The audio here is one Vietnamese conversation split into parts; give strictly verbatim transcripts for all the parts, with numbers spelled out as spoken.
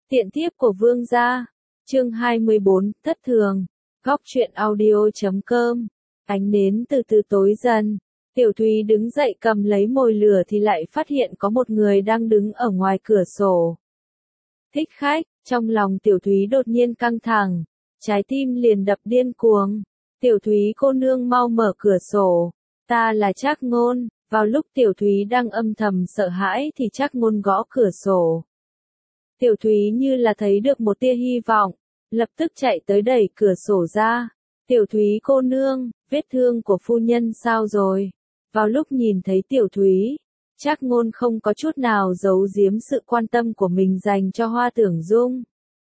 Tiện thiếp của vương gia. Chương hai mươi bốn, thất thường. Góc truyện audio.com. Ánh nến từ từ tối dần. Tiểu Thúy đứng dậy cầm lấy mồi lửa thì lại phát hiện có một người đang đứng ở ngoài cửa sổ. Thích khách, trong lòng Tiểu Thúy đột nhiên căng thẳng, trái tim liền đập điên cuồng. Tiểu Thúy cô nương mau mở cửa sổ, ta là Trác Ngôn. Vào lúc Tiểu Thúy đang âm thầm sợ hãi thì Trác Ngôn gõ cửa sổ. Tiểu Thúy như là thấy được một tia hy vọng, lập tức chạy tới đẩy cửa sổ ra. Tiểu Thúy cô nương, vết thương của phu nhân sao rồi? Vào lúc nhìn thấy Tiểu Thúy, Trác Ngôn không có chút nào giấu giếm sự quan tâm của mình dành cho Hoa Tưởng Dung.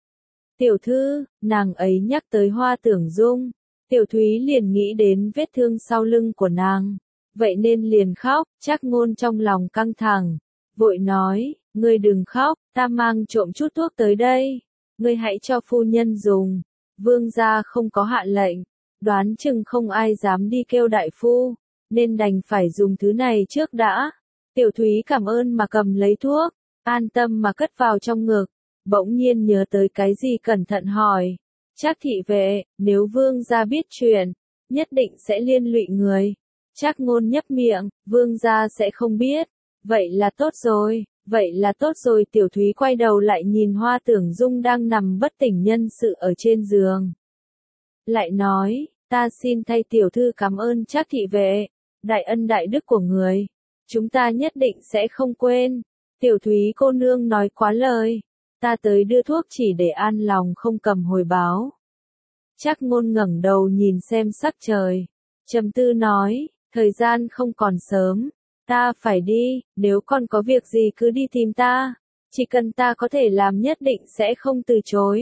Tiểu thư, nàng ấy nhắc tới Hoa Tưởng Dung, Tiểu Thúy liền nghĩ đến vết thương sau lưng của nàng, vậy nên liền khóc. Trác Ngôn trong lòng căng thẳng, vội nói, ngươi đừng khóc, ta mang trộm chút thuốc tới đây, ngươi hãy cho phu nhân dùng, vương gia không có hạ lệnh, đoán chừng không ai dám đi kêu đại phu, nên đành phải dùng thứ này trước đã. Tiểu Thúy cảm ơn mà cầm lấy thuốc, an tâm mà cất vào trong ngực, bỗng nhiên nhớ tới cái gì cẩn thận hỏi, Trác thị vệ, nếu vương gia biết chuyện, nhất định sẽ liên lụy người. Trác Ngôn nhấp miệng, vương gia sẽ không biết, vậy là tốt rồi, vậy là tốt rồi. Tiểu Thúy quay đầu lại nhìn Hoa Tưởng Dung đang nằm bất tỉnh nhân sự ở trên giường. Lại nói, ta xin thay tiểu thư cảm ơn Trác thị vệ, đại ân đại đức của người, chúng ta nhất định sẽ không quên. Tiểu Thúy cô nương nói quá lời, ta tới đưa thuốc chỉ để an lòng không cầm hồi báo. Trác Ngôn ngẩng đầu nhìn xem sắc trời, trầm tư nói, thời gian không còn sớm, ta phải đi, nếu còn có việc gì cứ đi tìm ta, chỉ cần ta có thể làm nhất định sẽ không từ chối.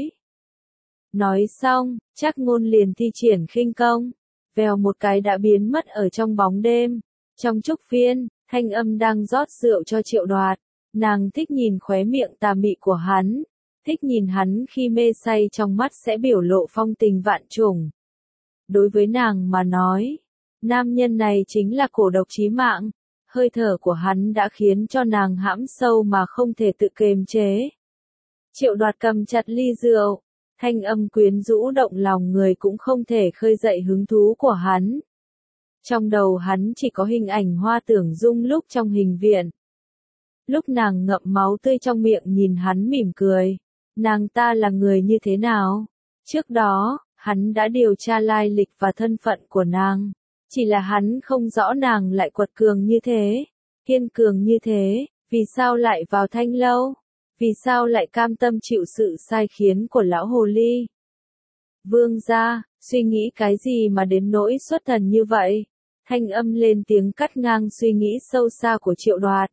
Nói xong, Trác Ngôn liền thi triển khinh công, vèo một cái đã biến mất ở trong bóng đêm. Trong trúc viên, Thanh Âm đang rót rượu cho Triệu Đoạt, nàng thích nhìn khóe miệng tà mị của hắn, thích nhìn hắn khi mê say trong mắt sẽ biểu lộ phong tình vạn trùng. Đối với nàng mà nói, nam nhân này chính là cổ độc chí mạng, hơi thở của hắn đã khiến cho nàng hãm sâu mà không thể tự kiềm chế. Triệu Đoạt cầm chặt ly rượu, Thanh Âm quyến rũ động lòng người cũng không thể khơi dậy hứng thú của hắn. Trong đầu hắn chỉ có hình ảnh Hoa Tưởng Dung lúc trong hình viện. Lúc nàng ngậm máu tươi trong miệng nhìn hắn mỉm cười, nàng ta là người như thế nào? Trước đó, hắn đã điều tra lai lịch và thân phận của nàng. Chỉ là hắn không rõ nàng lại quật cường như thế, kiên cường như thế, vì sao lại vào Thanh lâu? Vì sao lại cam tâm chịu sự sai khiến của lão hồ ly? Vương gia, suy nghĩ cái gì mà đến nỗi xuất thần như vậy? Thanh Âm lên tiếng cắt ngang suy nghĩ sâu xa của Triệu Đoạt.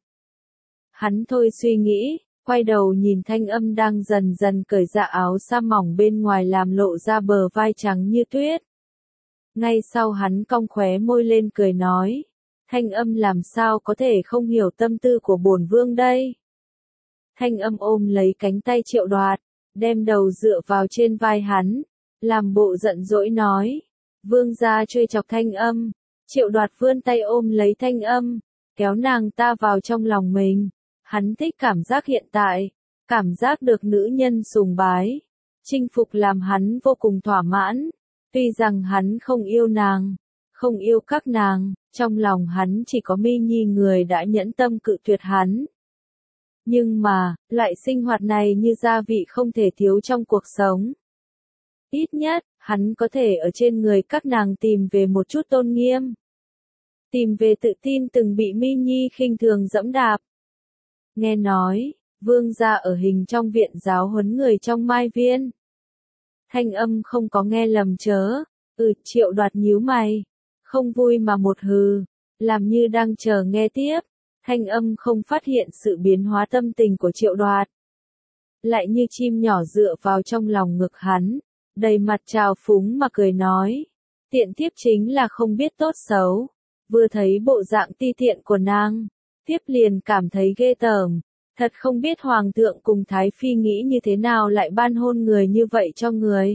Hắn thôi suy nghĩ, quay đầu nhìn Thanh Âm đang dần dần cởi dạ áo sa mỏng bên ngoài làm lộ ra bờ vai trắng như tuyết. Ngay sau hắn cong khóe môi lên cười nói, Thanh Âm làm sao có thể không hiểu tâm tư của bổn vương đây? Thanh Âm ôm lấy cánh tay Triệu Đoạt, đem đầu dựa vào trên vai hắn, làm bộ giận dỗi nói, vương gia trêu chọc Thanh Âm. Triệu Đoạt vươn tay ôm lấy Thanh Âm, kéo nàng ta vào trong lòng mình. Hắn thích cảm giác hiện tại, cảm giác được nữ nhân sùng bái, chinh phục làm hắn vô cùng thỏa mãn. Tuy rằng hắn không yêu nàng, không yêu các nàng, trong lòng hắn chỉ có Mi Nhi người đã nhẫn tâm cự tuyệt hắn. Nhưng mà, loại sinh hoạt này như gia vị không thể thiếu trong cuộc sống. Ít nhất, hắn có thể ở trên người các nàng tìm về một chút tôn nghiêm. Tìm về tự tin từng bị Mi Nhi khinh thường dẫm đạp. Nghe nói, vương gia ở hình trong viện giáo huấn người trong Mai Viên. Thanh Âm không có nghe lầm chớ, ừ. Triệu Đoạt nhíu mày, không vui mà một hừ, làm như đang chờ nghe tiếp. Thanh Âm không phát hiện sự biến hóa tâm tình của Triệu Đoạt. Lại như chim nhỏ dựa vào trong lòng ngực hắn, đầy mặt trào phúng mà cười nói, tiện thiếp chính là không biết tốt xấu, vừa thấy bộ dạng ti tiện của nàng, tiếp liền cảm thấy ghê tởm, thật không biết hoàng thượng cùng thái phi nghĩ như thế nào lại ban hôn người như vậy cho người.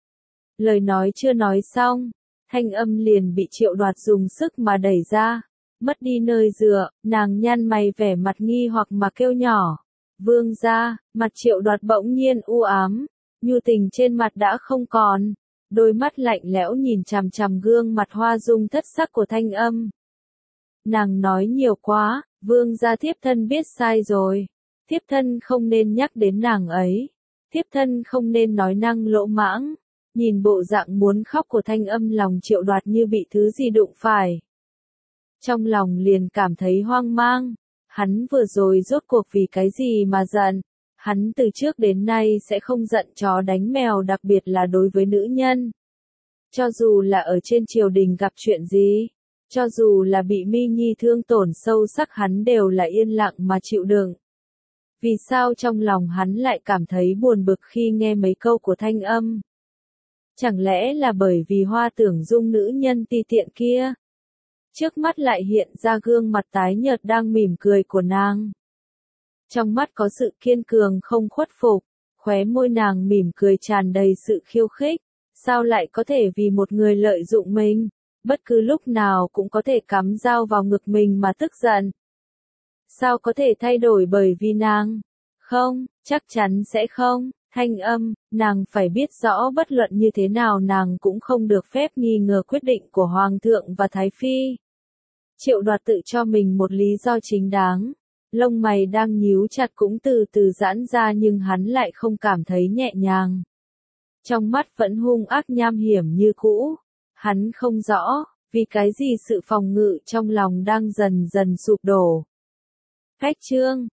Lời nói chưa nói xong, Thanh Âm liền bị Triệu Đoạt dùng sức mà đẩy ra, mất đi nơi dựa, nàng nhăn mày vẻ mặt nghi hoặc mà kêu nhỏ, Vương gia, mặt Triệu Đoạt bỗng nhiên u ám, nhu tình trên mặt đã không còn, đôi mắt lạnh lẽo nhìn chằm chằm gương mặt hoa dung thất sắc của Thanh Âm. Nàng nói nhiều quá, vương gia thiếp thân biết sai rồi, thiếp thân không nên nhắc đến nàng ấy, thiếp thân không nên nói năng lỗ mãng. Nhìn bộ dạng muốn khóc của Thanh Âm, lòng Triệu Đoạt như bị thứ gì đụng phải. Trong lòng liền cảm thấy hoang mang, hắn vừa rồi rốt cuộc vì cái gì mà giận, hắn từ trước đến nay sẽ không giận chó đánh mèo, đặc biệt là đối với nữ nhân. Cho dù là ở trên triều đình gặp chuyện gì, cho dù là bị Mi Nhi thương tổn sâu sắc, hắn đều là yên lặng mà chịu đựng. Vì sao trong lòng hắn lại cảm thấy buồn bực khi nghe mấy câu của Thanh Âm? Chẳng lẽ là bởi vì Hoa Tưởng Dung nữ nhân ti tiện kia? Trước mắt lại hiện ra gương mặt tái nhợt đang mỉm cười của nàng. Trong mắt có sự kiên cường không khuất phục, khóe môi nàng mỉm cười tràn đầy sự khiêu khích. Sao lại có thể vì một người lợi dụng mình, bất cứ lúc nào cũng có thể cắm dao vào ngực mình mà tức giận? Sao có thể thay đổi bởi vì nàng? Không, chắc chắn sẽ không. Thanh Âm, nàng phải biết rõ bất luận như thế nào nàng cũng không được phép nghi ngờ quyết định của Hoàng thượng và Thái Phi. Triệu Đoạt tự cho mình một lý do chính đáng. Lông mày đang nhíu chặt cũng từ từ giãn ra, nhưng hắn lại không cảm thấy nhẹ nhàng. Trong mắt vẫn hung ác nham hiểm như cũ. Hắn không rõ, vì cái gì sự phòng ngự trong lòng đang dần dần sụp đổ. Khách chương